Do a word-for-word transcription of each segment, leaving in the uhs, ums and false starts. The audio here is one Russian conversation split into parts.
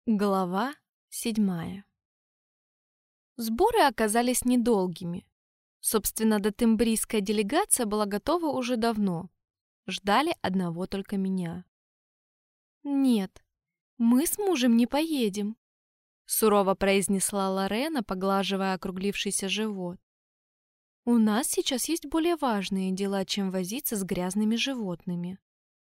Глава седьмая. Сборы оказались недолгими. Собственно, дотембрийская делегация была готова уже давно. Ждали одного только меня. «Нет, мы с мужем не поедем», — сурово произнесла Лорена, поглаживая округлившийся живот. «У нас сейчас есть более важные дела, чем возиться с грязными животными».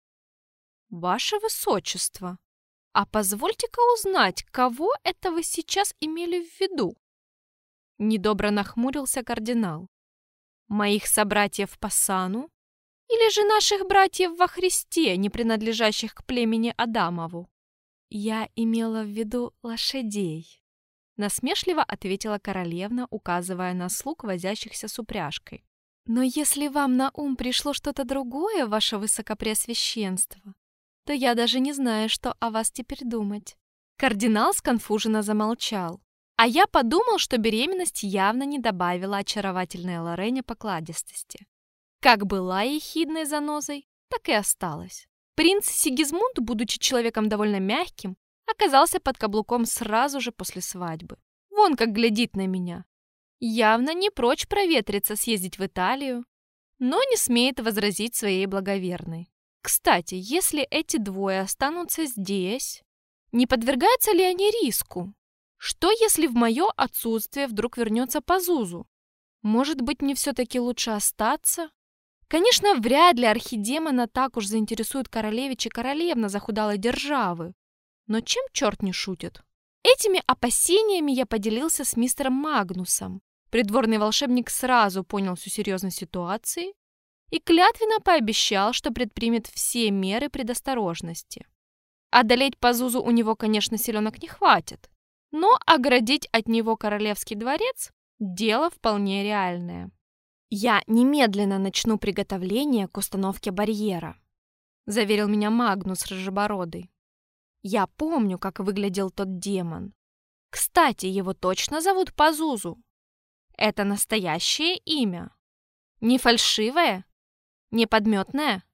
«Ваше Высочество! А позвольте-ка узнать, кого это вы сейчас имели в виду?» Недобро нахмурился кардинал. «Моих собратьев по сану? Или же наших братьев во Христе, не принадлежащих к племени Адамову?» «Я имела в виду лошадей», — насмешливо ответила королевна, указывая на слуг, возящихся с упряжкой. «Но если вам на ум пришло что-то другое, ваше высокопреосвященство, то я даже не знаю, что о вас теперь думать». Кардинал сконфуженно замолчал, а я подумал, что беременность явно не добавила очаровательной Лорене покладистости. Как была ехидной занозой, так и осталась. Принц Сигизмунд, будучи человеком довольно мягким, оказался под каблуком сразу же после свадьбы. Вон как глядит на меня. Явно не прочь проветриться, съездить в Италию, но не смеет возразить своей благоверной. Кстати, если эти двое останутся здесь, не подвергаются ли они риску? Что, если в мое отсутствие вдруг вернется Пазузу? Может быть, мне все-таки лучше остаться? Конечно, вряд ли архидемона так уж заинтересует королевич и королевна захудалой державы. Но чем черт не шутит? Этими опасениями я поделился с мистером Магнусом. Придворный волшебник сразу понял всю серьезность ситуации и клятвенно пообещал, что предпримет все меры предосторожности. Одолеть Пазузу у него, конечно, силенок не хватит, но оградить от него королевский дворец – дело вполне реальное. «Я немедленно начну приготовление к установке барьера», – заверил меня Магнус Рыжебородый. «Я помню, как выглядел тот демон. Кстати, его точно зовут Пазузу. Это настоящее имя? Не фальшивое? Не подметное?»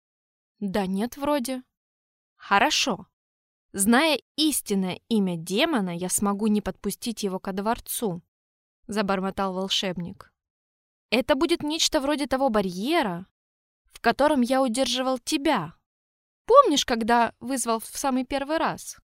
«Да нет, вроде». «Хорошо. Зная истинное имя демона, я смогу не подпустить его ко дворцу», — забормотал волшебник. «Это будет нечто вроде того барьера, в котором я удерживал тебя. Помнишь, когда вызвал в самый первый раз?»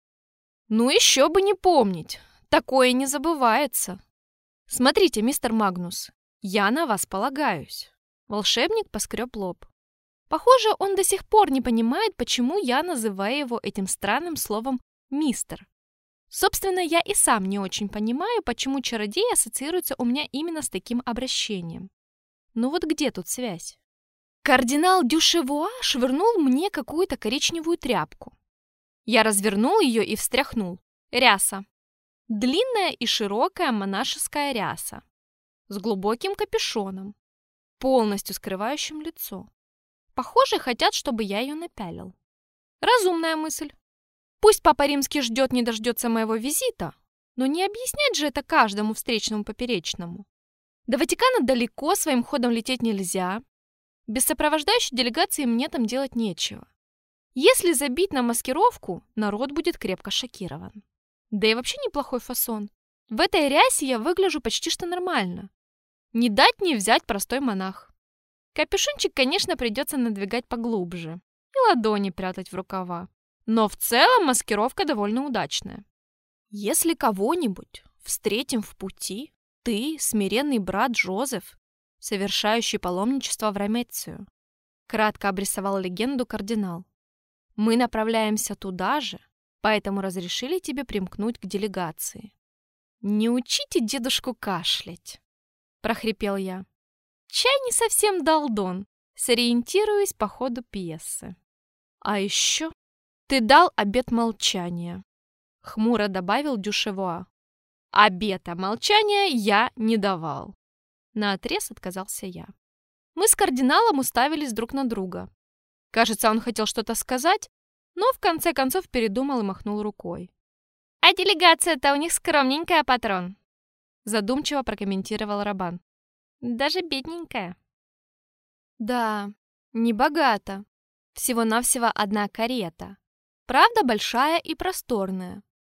«Ну еще бы не помнить. Такое не забывается. Смотрите, мистер Магнус, я на вас полагаюсь». Волшебник поскреб лоб. Похоже, он до сих пор не понимает, почему я называю его этим странным словом «мистер». Собственно, я и сам не очень понимаю, почему чародей ассоциируется у меня именно с таким обращением. Ну вот где тут связь? Кардинал Дюшевуа швырнул мне какую-то коричневую тряпку. Я развернул ее и встряхнул. Ряса. Длинная и широкая монашеская ряса. С глубоким капюшоном, полностью скрывающим лицо. Похоже, хотят, чтобы я ее напялил. Разумная мысль. Пусть Папа Римский ждет, не дождется моего визита, но не объяснять же это каждому встречному поперечному. До Ватикана далеко, своим ходом лететь нельзя. Без сопровождающей делегации мне там делать нечего. Если забить на маскировку, народ будет крепко шокирован. Да и вообще неплохой фасон. В этой рясе я выгляжу почти что нормально. Не дать не взять простой монах. Капюшончик, конечно, придется надвигать поглубже и ладони прятать в рукава. Но в целом маскировка довольно удачная. Если кого-нибудь встретим в пути, ты, смиренный брат Жозеф, совершающий паломничество в Ромецию, кратко обрисовал легенду кардинал. Мы направляемся туда же, поэтому разрешили тебе примкнуть к делегации. Не учите дедушку кашлять, прохрипел я. Чай не совсем долдон, сориентируюсь по ходу пьесы. А еще ты дал обет молчания, хмуро добавил Дюшевуа. Обета молчания я не давал. Наотрез отказался я. Мы с кардиналом уставились друг на друга. Кажется, он хотел что-то сказать, но в конце концов передумал и махнул рукой. «А делегация-то у них скромненькая, патрон», задумчиво прокомментировал Рабан. «Даже бедненькая». «Да, небогато. Всего-навсего одна карета. Правда, большая и просторная.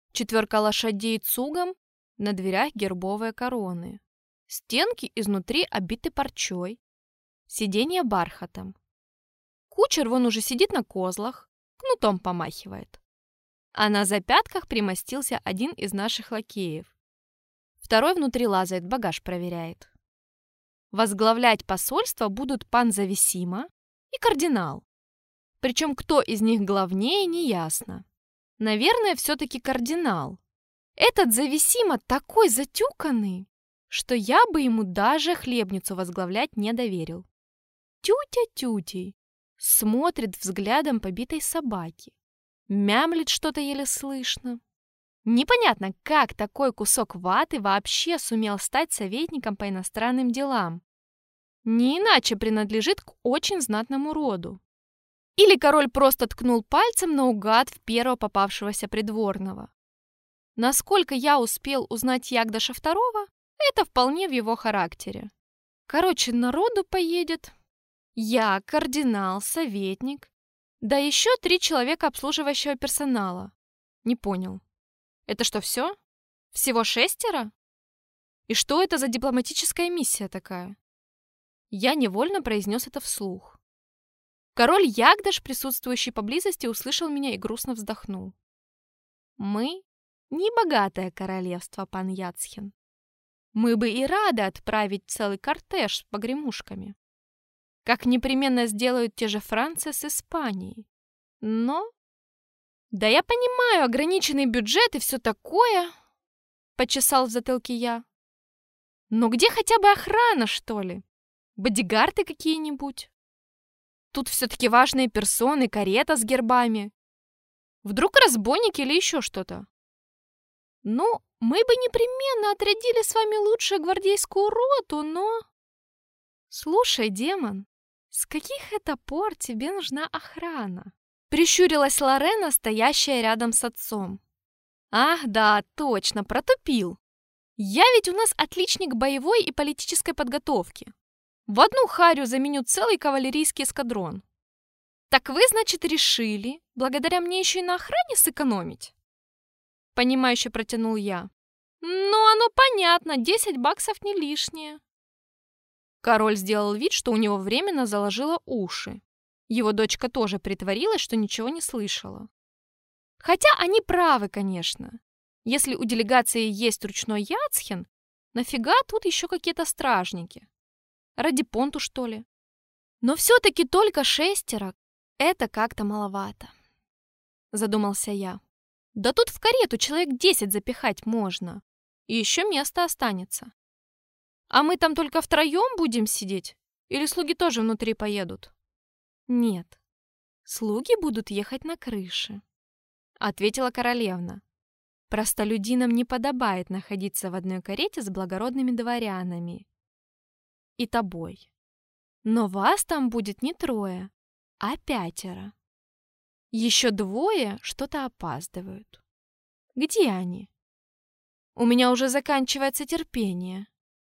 Четверка лошадей цугом, на дверях гербовые короны. Стенки изнутри обиты парчой, сиденья бархатом. Кучер вон уже сидит на козлах, кнутом помахивает. А на запятках примостился один из наших лакеев. Второй внутри лазает, багаж проверяет. Возглавлять посольство будут пан Зависима и кардинал. Причем кто из них главнее, неясно. Наверное, все-таки кардинал. Этот Зависима такой затюканный, что я бы ему даже хлебницу возглавлять не доверил. Тютя тютей смотрит взглядом побитой собаки. Мямлит что-то еле слышно. Непонятно, как такой кусок ваты вообще сумел стать советником по иностранным делам. Не иначе принадлежит к очень знатному роду. Или король просто ткнул пальцем наугад в первого попавшегося придворного. Насколько я успел узнать Ягдаша второго, это вполне в его характере. Короче, народу поедет. Я, кардинал, советник, да еще три человека обслуживающего персонала. Не понял. Это что, все? Всего шестеро? И что это за дипломатическая миссия такая? Я невольно произнес это вслух. Король Ягдаш, присутствующий поблизости, услышал меня и грустно вздохнул. Мы не богатое королевство, пан Яцхин. Мы бы и рады отправить целый кортеж с погремушками, как непременно сделают те же Франция с Испанией. Но... Да я понимаю, ограниченный бюджет и все такое, почесал в затылке я. Но где хотя бы охрана, что ли? Бодигарды какие-нибудь? Тут все-таки важные персоны, карета с гербами. Вдруг разбойники или еще что-то? Ну, мы бы непременно отрядили с вами лучшую гвардейскую роту, но... Слушай, демон, с каких это пор тебе нужна охрана? Прищурилась Лорена, стоящая рядом с отцом. Ах, да, точно, протупил. Я ведь у нас отличник боевой и политической подготовки. В одну харю заменю целый кавалерийский эскадрон. Так вы, значит, решили, благодаря мне еще и на охране сэкономить? Понимающе протянул я. Ну, оно понятно, десять баксов не лишнее. Король сделал вид, что у него временно заложило уши. Его дочка тоже притворилась, что ничего не слышала. Хотя они правы, конечно. Если у делегации есть ручной Яцхин, нафига тут еще какие-то стражники? Ради понту, что ли? Но все-таки только шестеро — это как-то маловато. Задумался я. Да тут в карету человек десять запихать можно. И еще место останется. А мы там только втроем будем сидеть? Или слуги тоже внутри поедут? Нет, слуги будут ехать на крыше, ответила королевна. Простолюдинам не подобает находиться в одной карете с благородными дворянами и тобой. Но вас там будет не трое, а пятеро. Еще двое что-то опаздывают. Где они? У меня уже заканчивается терпение.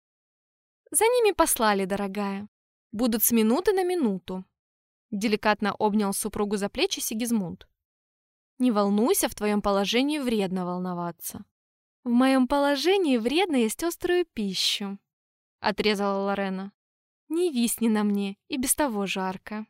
За ними послали, дорогая. Будут с минуты на минуту. Деликатно обнял супругу за плечи Сигизмунд. Не волнуйся, в твоем положении вредно волноваться. В моем положении вредно есть острую пищу, отрезала Лорена. Не висни на мне, и без того жарко.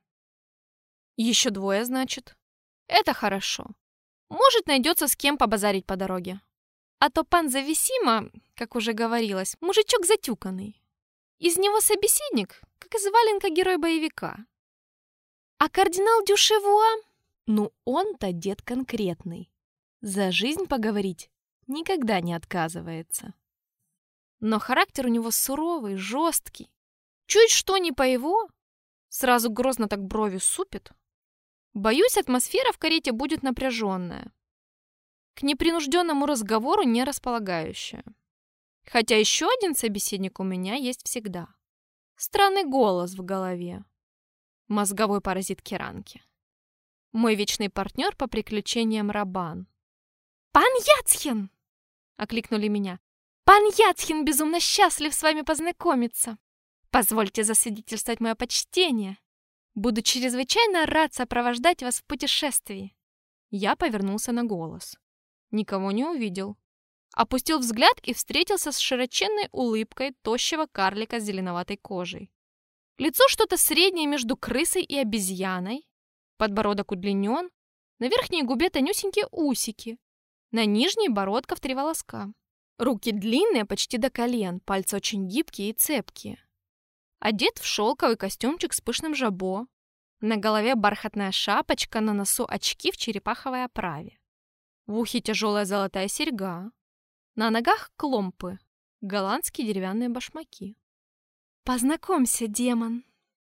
Еще двое, значит. Это хорошо. Может, найдется с кем побазарить по дороге. А то пан Зависима, как уже говорилось, мужичок затюканный. Из него собеседник, как из валенка герой боевика. А кардинал Дюшевуа? Ну, он-то дед конкретный. За жизнь поговорить никогда не отказывается. Но характер у него суровый, жесткий. Чуть что не по его, сразу грозно так брови супит. Боюсь, атмосфера в карете будет напряженная. К непринужденному разговору не располагающая. Хотя еще один собеседник у меня есть всегда. Странный голос в голове. Мозговой паразит Керанки. Мой вечный партнер по приключениям Рабан. «Пан Яцхин!» — окликнули меня. «Пан Яцхин безумно счастлив с вами познакомиться. Позвольте засвидетельствовать мое почтение. Буду чрезвычайно рад сопровождать вас в путешествии». Я повернулся на голос. Никого не увидел. Опустил взгляд и встретился с широченной улыбкой тощего карлика с зеленоватой кожей. Лицо что-то среднее между крысой и обезьяной. Подбородок удлинен. На верхней губе тонюсенькие усики. На нижней бородка в три волоска. Руки длинные, почти до колен, пальцы очень гибкие и цепкие. Одет в шелковый костюмчик с пышным жабо. На голове бархатная шапочка, на носу очки в черепаховой оправе. В ухе тяжелая золотая серьга. На ногах кломпы, голландские деревянные башмаки. «Познакомься, демон!»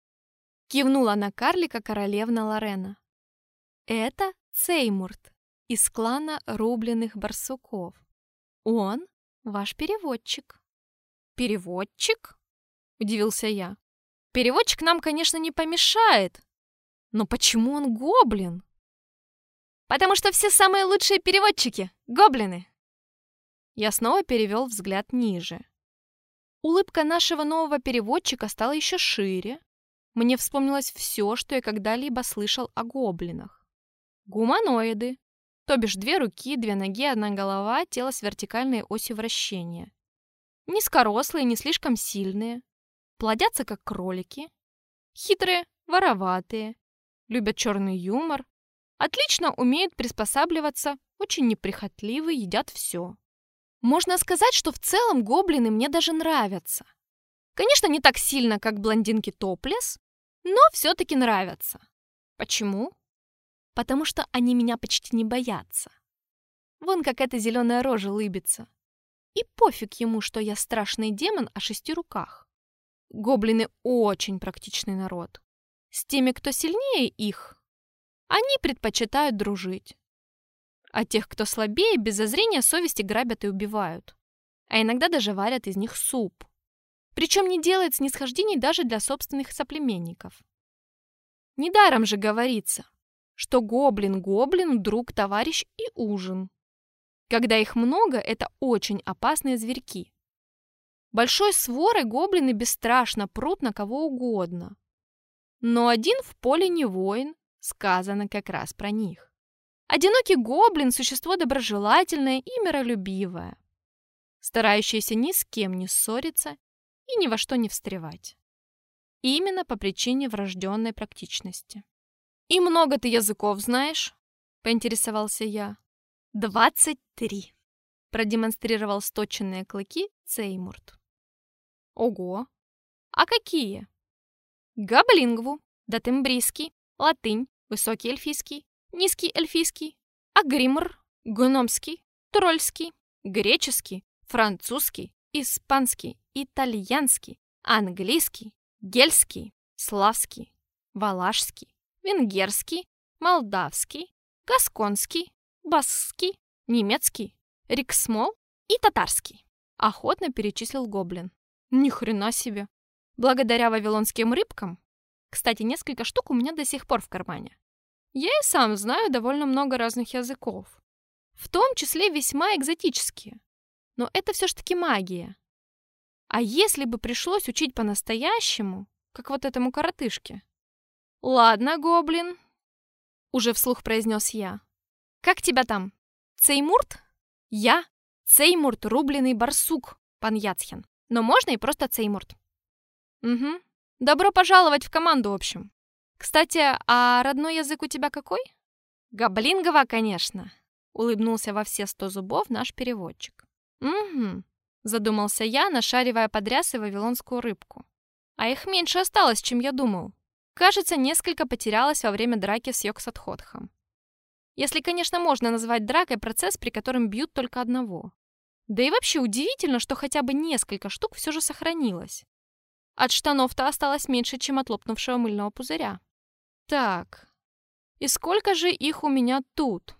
Кивнула на карлика королевна Лорена. «Это Сеймурт из клана рубленых барсуков. Он ваш переводчик». «Переводчик?» — удивился я. «Переводчик нам, конечно, не помешает. Но почему он гоблин?» «Потому что все самые лучшие переводчики — гоблины!» Я снова перевел взгляд ниже. Улыбка нашего нового переводчика стала еще шире. Мне вспомнилось все, что я когда-либо слышал о гоблинах. Гуманоиды, то бишь две руки, две ноги, одна голова, тело с вертикальной осью вращения. Низкорослые, не слишком сильные, плодятся как кролики, хитрые, вороватые, любят черный юмор, отлично умеют приспосабливаться, очень неприхотливы, едят все. Можно сказать, что в целом гоблины мне даже нравятся. Конечно, не так сильно, как блондинки топлес, но все-таки нравятся. Почему? Потому что они меня почти не боятся. Вон как эта зеленая рожа лыбится. И пофиг ему, что я страшный демон о шести руках. Гоблины очень практичный народ. С теми, кто сильнее их, они предпочитают дружить. А тех, кто слабее, без зазрения совести грабят и убивают. А иногда даже варят из них суп. Причем не делает снисхождений даже для собственных соплеменников. Недаром же говорится, что гоблин гоблину друг, товарищ и ужин. Когда их много, это очень опасные зверьки. Большой сворой гоблины бесстрашно прут на кого угодно. Но один в поле не воин, сказано как раз про них. Одинокий гоблин – существо доброжелательное и миролюбивое, старающееся ни с кем не ссориться и ни во что не встревать. Именно по причине врожденной практичности. «И много ты языков знаешь?» – поинтересовался я. «Двадцать три», – продемонстрировал сточенные клыки Сеймурт. «Ого! А какие?» «Габлингву, датембрийский, латынь, высокий эльфийский, низкий эльфийский, агримр, гномский, трольский, греческий, французский, испанский, итальянский, английский, гельский, славский, валашский, венгерский, молдавский, гасконский, баскский, немецкий, риксмол и татарский», — охотно перечислил гоблин. Ни хрена себе. Благодаря вавилонским рыбкам, кстати, несколько штук у меня до сих пор в кармане, я и сам знаю довольно много разных языков, в том числе весьма экзотические. Но это все ж таки магия. А если бы пришлось учить по-настоящему, как вот этому коротышке? «Ладно, гоблин», — уже вслух произнес я. «Как тебя там? Сеймурт?» «Я Сеймурт, рубленый барсук, пан Яцхен. Но можно и просто Сеймурт». «Угу. Добро пожаловать в команду, в общем. Кстати, а родной язык у тебя какой?» «Габлингова, конечно», — улыбнулся во все сто зубов наш переводчик. «Угу», — задумался я, нашаривая под рясой вавилонскую рыбку. «А их меньше осталось, чем я думал. Кажется, несколько потерялось во время драки с Йог-Сатхотхом. Если, конечно, можно назвать дракой процесс, при котором бьют только одного. Да и вообще удивительно, что хотя бы несколько штук все же сохранилось. От штанов-то осталось меньше, чем от лопнувшего мыльного пузыря. Так, и сколько же их у меня тут?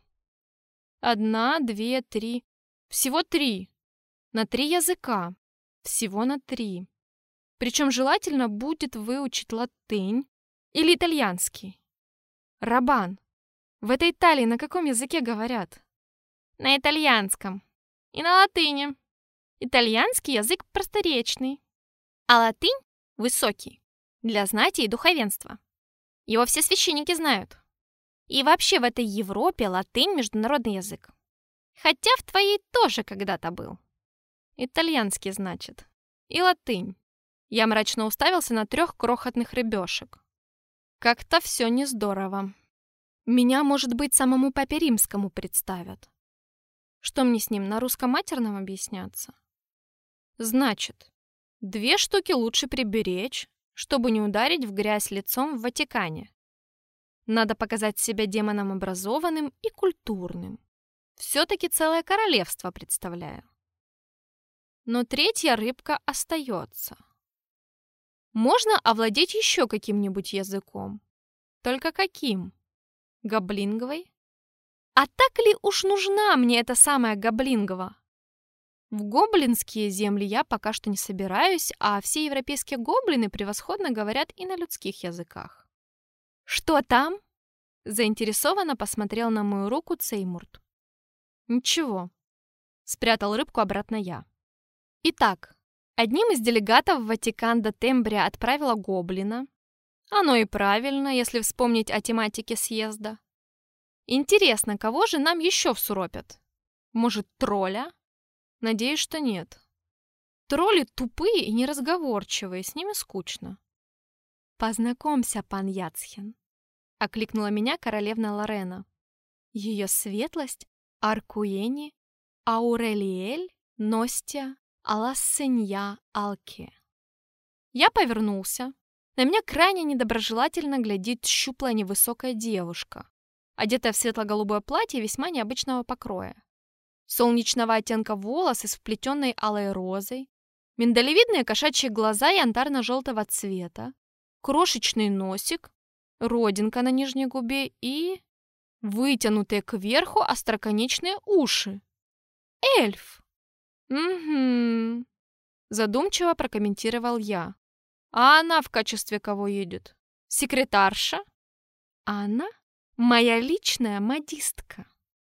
Одна, две, три. Всего три. На три языка. Всего на три. Причем желательно будет выучить латынь или итальянский. Рабан, в этой Италии на каком языке говорят? На итальянском. И на латыни. Итальянский язык просторечный, а латынь высокий, для знати и духовенства. Его все священники знают. И вообще в этой Европе латынь – международный язык. Хотя в твоей тоже когда-то был. Итальянский, значит. И латынь. Я мрачно уставился на трех крохотных рыбешек. Как-то все не здорово. Меня, может быть, самому папе римскому представят. Что мне с ним, на русском матерном объясняться? Значит, две штуки лучше приберечь, чтобы не ударить в грязь лицом в Ватикане. Надо показать себя демоном образованным и культурным. Все-таки целое королевство представляю. Но третья рыбка остается. Можно овладеть еще каким-нибудь языком. Только каким? Гоблинговой? А так ли уж нужна мне эта самая гоблингова? В гоблинские земли я пока что не собираюсь, а все европейские гоблины превосходно говорят и на людских языках. «Что там?» — заинтересованно посмотрел на мою руку Цеймурт. «Ничего», — спрятал рыбку обратно я. Итак, одним из делегатов в Ватикан до Тембрия отправила гоблина. Оно и правильно, если вспомнить о тематике съезда. Интересно, кого же нам еще всуропят? Может, тролля? Надеюсь, что нет. Тролли тупые и неразговорчивые, с ними скучно. «Познакомься, пан Яцхен», — окликнула меня королевна Лорена. Ее светлость Аркуени Аурелиэль Ностя Алассенья Алке. Я повернулся. На меня крайне недоброжелательно глядит щуплая невысокая девушка, одетая в светло-голубое платье весьма необычного покроя. Солнечного оттенка волосы с вплетенной алой розой, миндалевидные кошачьи глаза янтарно-желтого цвета, крошечный носик, родинка на нижней губе и вытянутые кверху остроконечные уши. Эльф! Угу. Задумчиво прокомментировал я. А она в качестве кого едет? Секретарша? А она моя личная модистка.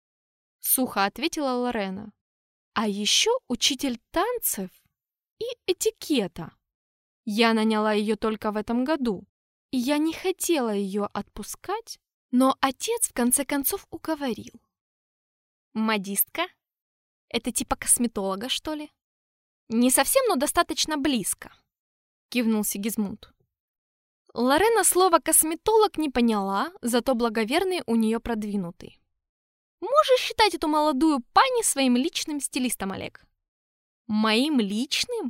Сухо ответила Лорена. А еще учитель танцев и этикета. Я наняла ее только в этом году, и я не хотела ее отпускать, но отец в конце концов уговорил. Модистка? Это типа косметолога, что ли? Не совсем, но достаточно близко, кивнул Сигизмунд. Лорена слово «косметолог» не поняла, зато благоверный у нее продвинутый. Можешь считать эту молодую пани своим личным стилистом, Олег? Моим личным?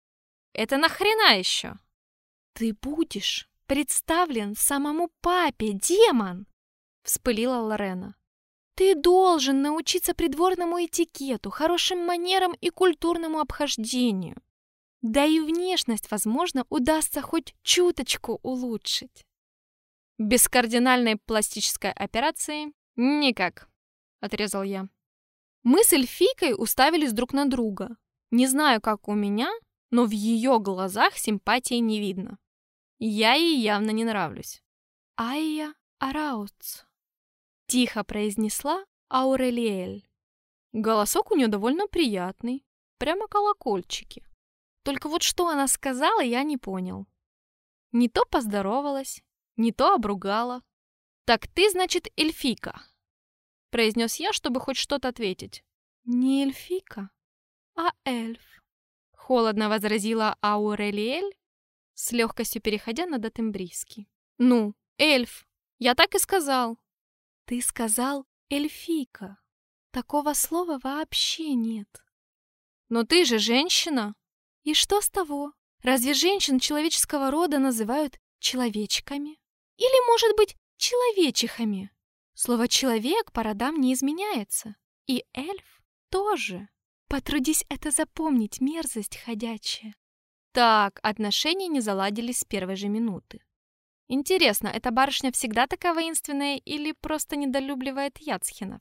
Это нахрена еще? Ты будешь представлен самому папе, демон! Вспылила Лорена. Ты должен научиться придворному этикету, хорошим манерам и культурному обхождению. Да и внешность, возможно, удастся хоть чуточку улучшить. Без кардинальной пластической операции никак, отрезал я. Мы с эльфийкой уставились друг на друга. Не знаю, как у меня, но в ее глазах симпатии не видно. Я ей явно не нравлюсь. Айя Арауц. Тихо произнесла Аурелиэль. Голосок у нее довольно приятный, прямо колокольчики. Только вот что она сказала, я не понял. Не то поздоровалась, не то обругала. «Так ты, значит, эльфийка?» произнес я, чтобы хоть что-то ответить. «Не эльфийка, а эльф», холодно возразила Аурелиэль, с легкостью переходя на дотембрийский. «Ну, эльф, я так и сказал». «Ты сказал эльфийка. Такого слова вообще нет». «Но ты же женщина». «И что с того? Разве женщин человеческого рода называют человечками? Или, может быть, человечихами? Слово «человек» по родам не изменяется. И эльф тоже. Потрудись это запомнить, мерзость ходячая». Так, отношения не заладились с первой же минуты. Интересно, эта барышня всегда такая воинственная или просто недолюбливает Яцхенов?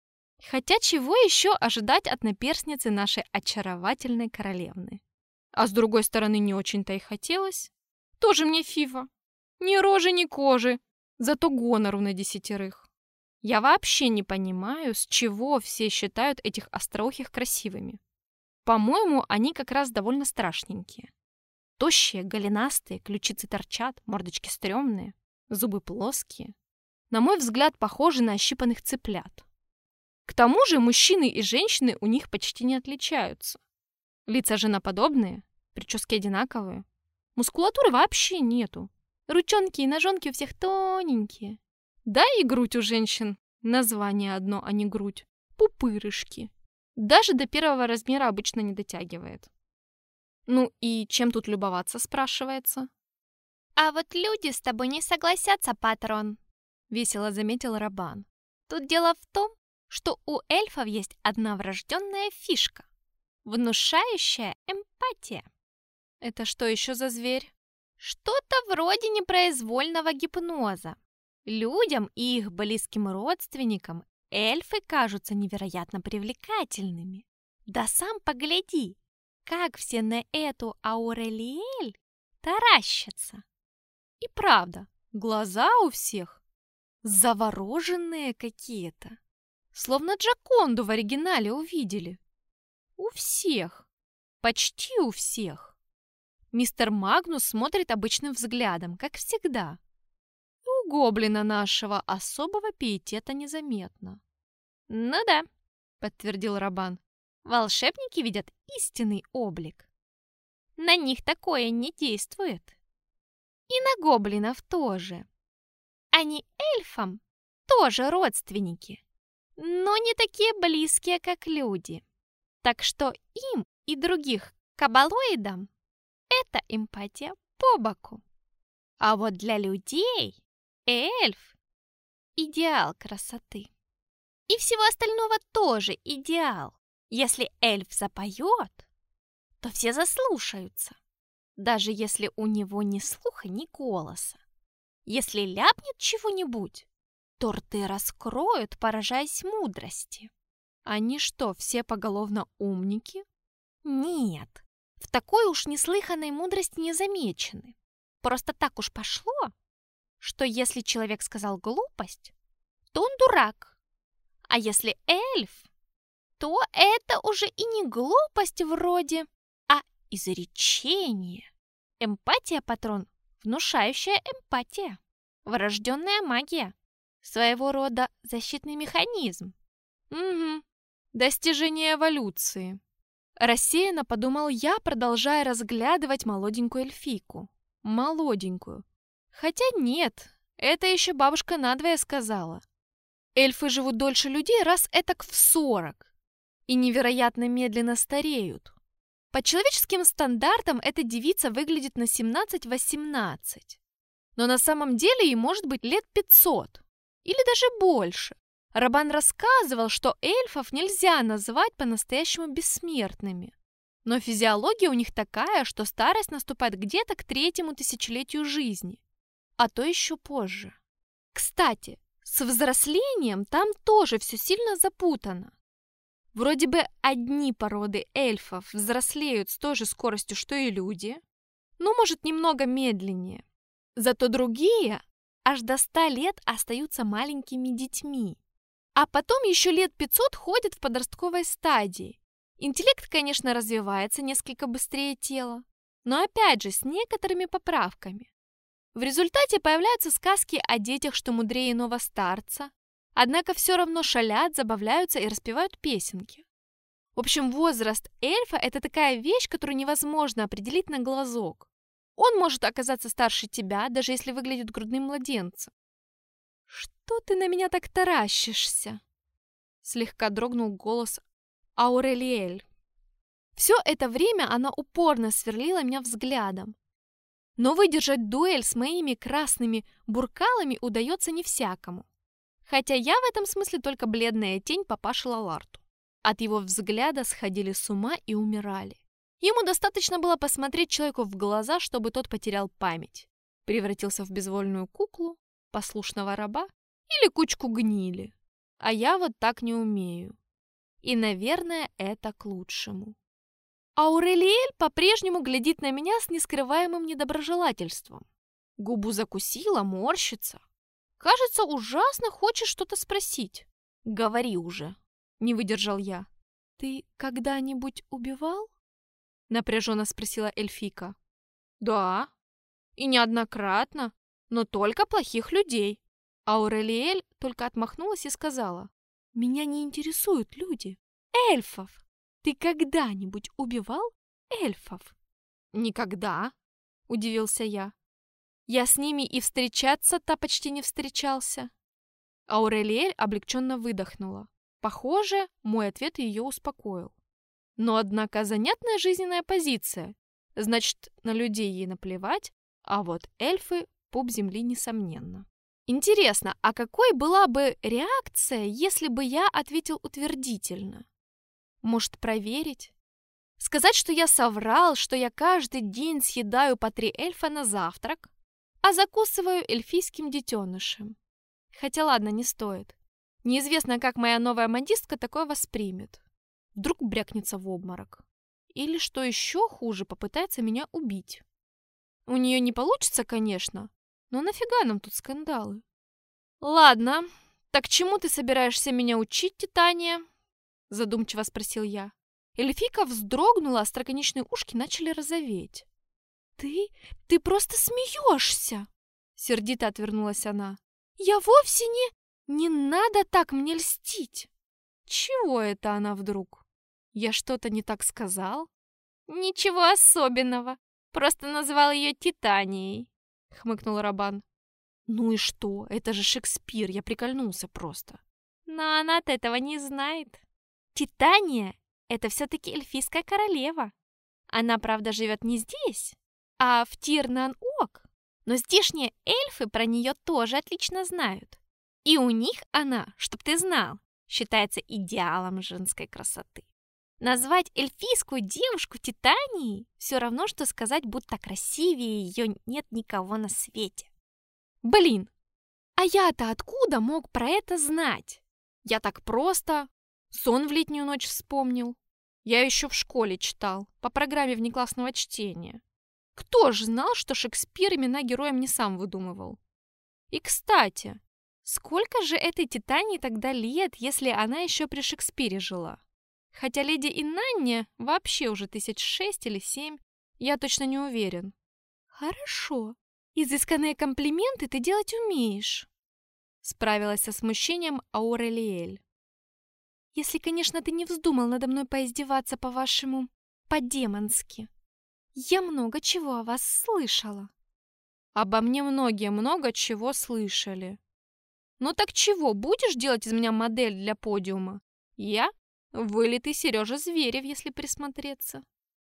Хотя чего еще ожидать от наперсницы нашей очаровательной королевны? А с другой стороны, не очень-то и хотелось. Тоже мне фифа. Ни рожи, ни кожи. Зато гонору на десятерых. Я вообще не понимаю, с чего все считают этих остроухих красивыми. По-моему, они как раз довольно страшненькие. Тощие, голенастые, ключицы торчат, мордочки стрёмные, зубы плоские. На мой взгляд, похожи на ощипанных цыплят. К тому же мужчины и женщины у них почти не отличаются. Лица женоподобные, прически одинаковые. Мускулатуры вообще нету. Ручонки и ножонки у всех тоненькие. Да и грудь у женщин. Название одно, а не грудь. Пупырышки. Даже до первого размера обычно не дотягивает. Ну и чем тут любоваться, спрашивается? «А вот люди с тобой не согласятся, патрон», — весело заметил Рабан. «Тут дело в том, что у эльфов есть одна врожденная фишка — внушающая эмпатия». Это что еще за зверь? Что-то вроде непроизвольного гипноза. Людям и их близким родственникам эльфы кажутся невероятно привлекательными. Да сам погляди, как все на эту Аурелиэль таращатся. И правда, глаза у всех завороженные какие-то. Словно Джоконду в оригинале увидели. У всех. Почти у всех. Мистер Магнус смотрит обычным взглядом, как всегда. И у гоблина нашего особого пиетета незаметно. «Ну да», — подтвердил Рабан. «волшебники видят истинный облик. На них такое не действует. И на гоблинов тоже. Они эльфам тоже родственники, но не такие близкие, как люди. Так что им и других кабалоидам эта эмпатия по боку. А вот для людей эльф – идеал красоты. И всего остального тоже идеал. Если эльф запоет, то все заслушаются, даже если у него ни слуха, ни голоса. Если ляпнет чего-нибудь, то рты раскроют, поражаясь мудрости. Они что, все поголовно умники? Нет, в такой уж неслыханной мудрости не замечены. Просто так уж пошло, что если человек сказал глупость, то он дурак. А если эльф, то это уже и не глупость вроде, а изречение. Эмпатия, патрон, внушающая эмпатия. Врожденная магия. Своего рода защитный механизм. Угу. Достижение эволюции. Рассеянно подумал я, продолжая разглядывать молоденькую эльфийку. Молоденькую. Хотя нет, это еще бабушка надвое сказала. Эльфы живут дольше людей раз этак в сорок. И невероятно медленно стареют. По человеческим стандартам эта девица выглядит на семнадцать-восемнадцать. Но на самом деле ей может быть лет пятьсот. Или даже больше. Рабан рассказывал, что эльфов нельзя называть по-настоящему бессмертными. Но физиология у них такая, что старость наступает где-то к третьему тысячелетию жизни. А то еще позже. Кстати, с взрослением там тоже все сильно запутано. Вроде бы одни породы эльфов взрослеют с той же скоростью, что и люди, но, может, немного медленнее. Зато другие аж до ста лет остаются маленькими детьми. А потом еще лет пятьсот ходят в подростковой стадии. Интеллект, конечно, развивается несколько быстрее тела, но опять же с некоторыми поправками. В результате появляются сказки о детях, что мудрее иного старца, однако все равно шалят, забавляются и распевают песенки. В общем, возраст эльфа – это такая вещь, которую невозможно определить на глазок. Он может оказаться старше тебя, даже если выглядит грудным младенцем. «Что ты на меня так таращишься?» Слегка дрогнул голос Аурелиэль. Все это время она упорно сверлила меня взглядом. Но выдержать дуэль с моими красными буркалами удается не всякому. Хотя я в этом смысле только бледная тень папаши Лаларту. От его взгляда сходили с ума и умирали. Ему достаточно было посмотреть человеку в глаза, чтобы тот потерял память, превратился в безвольную куклу, послушного раба или кучку гнили. А я вот так не умею. И, наверное, это к лучшему. Аурелиэль по-прежнему глядит на меня с нескрываемым недоброжелательством. Губу закусила, морщится. Кажется, ужасно хочет что-то спросить. «Говори уже», — не выдержал я. «Ты когда-нибудь убивал?» — напряженно спросила эльфийка. «Да, и неоднократно, но только плохих людей». Аурелиэль только отмахнулась и сказала. Меня не интересуют люди. Эльфов! Ты когда-нибудь убивал эльфов? Никогда, удивился я. Я с ними и встречаться-то почти не встречался. Аурелиэль облегченно выдохнула. Похоже, мой ответ ее успокоил. Но, однако, занятная жизненная позиция. Значит, на людей ей наплевать, а вот эльфы — пуп земли, несомненно. Интересно, а какой была бы реакция, если бы я ответил утвердительно? Может, проверить? Сказать, что я соврал, что я каждый день съедаю по три эльфа на завтрак, а закусываю эльфийским детенышем. Хотя ладно, не стоит. Неизвестно, как моя новая модистка такое воспримет. Вдруг брякнется в обморок. Или, что еще хуже, попытается меня убить. У нее не получится, конечно, но нафига нам тут скандалы? Ладно, так чему ты собираешься меня учить, Титания? Задумчиво спросил я. Эльфийка вздрогнула, а остроконечные ушки начали розоветь. Ты? Ты просто смеешься! Сердито отвернулась она. Я вовсе не... Не надо так мне льстить. Чего это она вдруг? Я что-то не так сказал? Ничего особенного. Просто назвал ее Титанией, хмыкнул Рабан. Ну и что? Это же Шекспир, я прикольнулся просто. Но она от этого не знает. Титания — это все-таки эльфийская королева. Она, правда, живет не здесь, а в Тирнан-Ок. Но здешние эльфы про нее тоже отлично знают. И у них она, чтоб ты знал, считается идеалом женской красоты. Назвать эльфийскую девушку Титанией все равно, что сказать, будто красивее ее нет никого на свете. Блин, а я-то откуда мог про это знать? Я так просто сон в летнюю ночь вспомнил. Я еще в школе читал, по программе внеклассного чтения. Кто ж знал, что Шекспир имена героям не сам выдумывал? И, кстати, сколько же этой Титании тогда лет, если она еще при Шекспире жила? Хотя леди Инанне вообще уже тысяч шесть или семь, я точно не уверен. Хорошо, изысканные комплименты ты делать умеешь, справилась со смущением Аурелиэль. Если, конечно, ты не вздумал надо мной поиздеваться по-вашему, по-демонски. Я много чего о вас слышала. Обо мне многие много чего слышали. Ну так чего, будешь делать из меня модель для подиума? Я вылитый Сережа Зверев, если присмотреться.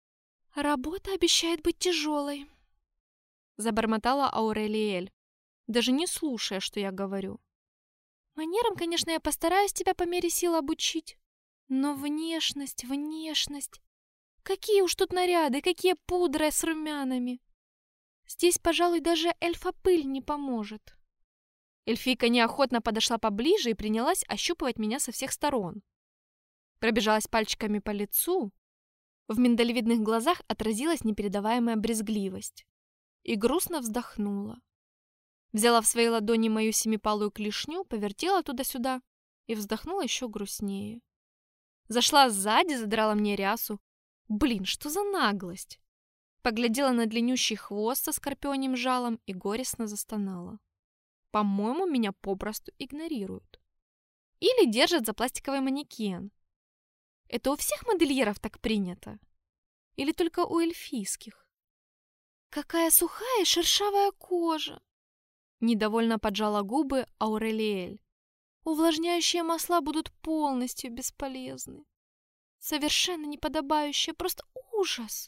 Работа обещает быть тяжелой, забормотала Аурелиэль, даже не слушая, что я говорю. Манерам, конечно, я постараюсь тебя по мере сил обучить, но внешность, внешность... Какие уж тут наряды, какие пудры с румянами. Здесь, пожалуй, даже эльфопыль не поможет. Эльфийка неохотно подошла поближе и принялась ощупывать меня со всех сторон. Пробежалась пальчиками по лицу. В миндалевидных глазах отразилась непередаваемая брезгливость. И грустно вздохнула. Взяла в свои ладони мою семипалую клешню, повертела туда-сюда и вздохнула еще грустнее. Зашла сзади, задрала мне рясу. Блин, что за наглость! Поглядела на длиннющий хвост со скорпионим жалом и горестно застонала. По-моему, меня попросту игнорируют. Или держат за пластиковый манекен. Это у всех модельеров так принято? Или только у эльфийских? Какая сухая и шершавая кожа! Недовольно поджала губы Аурелиэль. Увлажняющие масла будут полностью бесполезны. Совершенно неподобающее, просто ужас.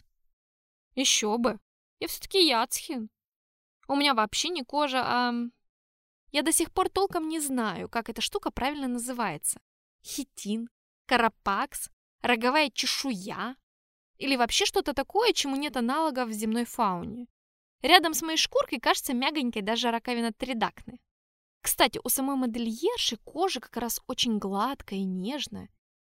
Еще бы, я все-таки Яцхин. У меня вообще не кожа, а... Я до сих пор толком не знаю, как эта штука правильно называется. Хитин, карапакс, роговая чешуя. Или вообще что-то такое, чему нет аналогов в земной фауне. Рядом с моей шкуркой кажется мягонькой даже раковина тридакны. Кстати, у самой модельерши кожа как раз очень гладкая и нежная.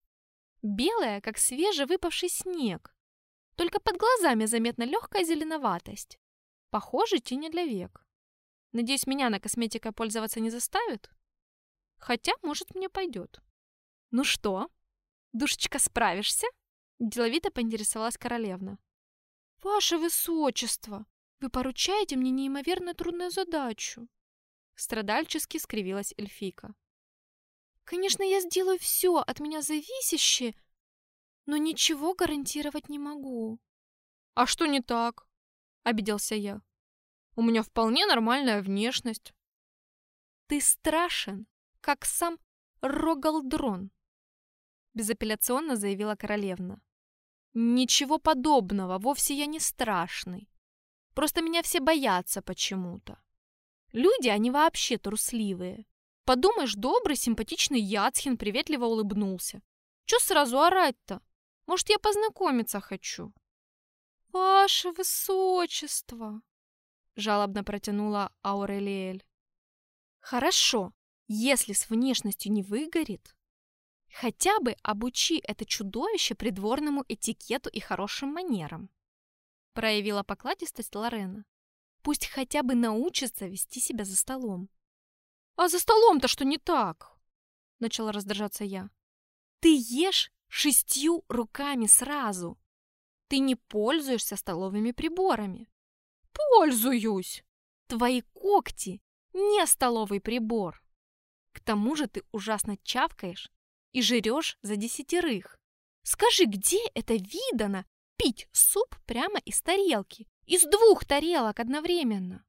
Белая, как свежевыпавший снег. Только под глазами заметна легкая зеленоватость. Похоже, тени для век. Надеюсь, меня на косметикой пользоваться не заставит? Хотя, может, мне пойдет. Ну что, душечка, справишься? Деловито поинтересовалась королевна. Ваше высочество, вы поручаете мне неимоверно трудную задачу. Страдальчески скривилась эльфийка. Конечно, я сделаю все от меня зависящее, но ничего гарантировать не могу. А что не так? Обиделся я. У меня вполне нормальная внешность. Ты страшен, как сам Рогалдрон, безапелляционно заявила королевна. Ничего подобного, вовсе я не страшный. Просто меня все боятся почему-то. Люди, они вообще трусливые. Подумаешь, добрый, симпатичный Яцхин приветливо улыбнулся. Чё сразу орать-то? Может, я познакомиться хочу? Ваше высочество, жалобно протянула Аурелиэль. Хорошо, если с внешностью не выгорит, хотя бы обучи это чудовище придворному этикету и хорошим манерам, проявила покладистость Лорена. Пусть хотя бы научится вести себя за столом. А за столом-то что не так? Начала раздражаться я. Ты ешь шестью руками сразу. Ты не пользуешься столовыми приборами. Пользуюсь. Твои когти не столовый прибор. К тому же ты ужасно чавкаешь и жрешь за десятерых. Скажи, где это видано пить суп прямо из тарелки, из двух тарелок одновременно?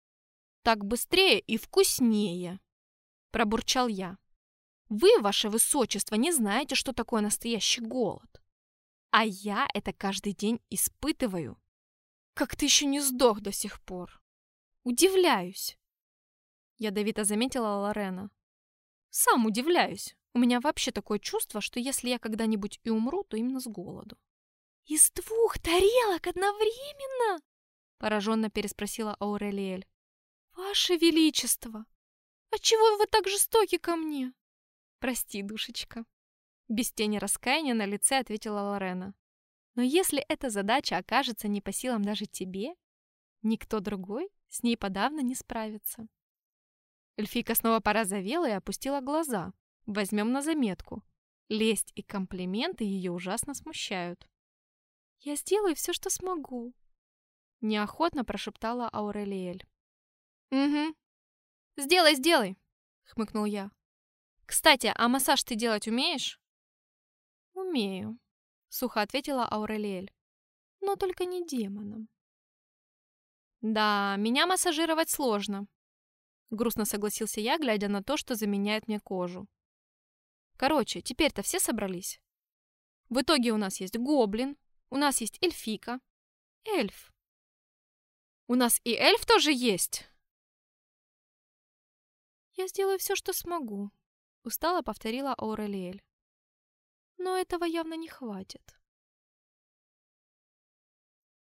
Так быстрее и вкуснее, пробурчал я. Вы, ваше высочество, не знаете, что такое настоящий голод. А я это каждый день испытываю. Как ты еще не сдох до сих пор? Удивляюсь. Ядовито заметила Лорена. Сам удивляюсь. У меня вообще такое чувство, что если я когда-нибудь и умру, то именно с голоду. Из двух тарелок одновременно? Пораженно переспросила Аурелиэль. Ваше Величество, отчего вы так жестоки ко мне? Прости, душечка. Без тени раскаяния на лице ответила Лорена. Но если эта задача окажется не по силам даже тебе, никто другой с ней подавно не справится. Эльфийка снова порозовела и опустила глаза. Возьмем на заметку. Лесть и комплименты ее ужасно смущают. «Я сделаю все, что смогу», — неохотно прошептала Аурелиэль. «Угу. Сделай, сделай», — хмыкнул я. «Кстати, а массаж ты делать умеешь?» «Умею», — сухо ответила Аурелиэль. «Но только не демоном». «Да, меня массажировать сложно», — грустно согласился я, глядя на то, что заменяет мне кожу. «Короче, теперь-то все собрались. В итоге у нас есть гоблин, у нас есть эльфийка, эльф. У нас и эльф тоже есть!» «Я сделаю все, что смогу», — устало повторила Аурелиэль. «Но этого явно не хватит».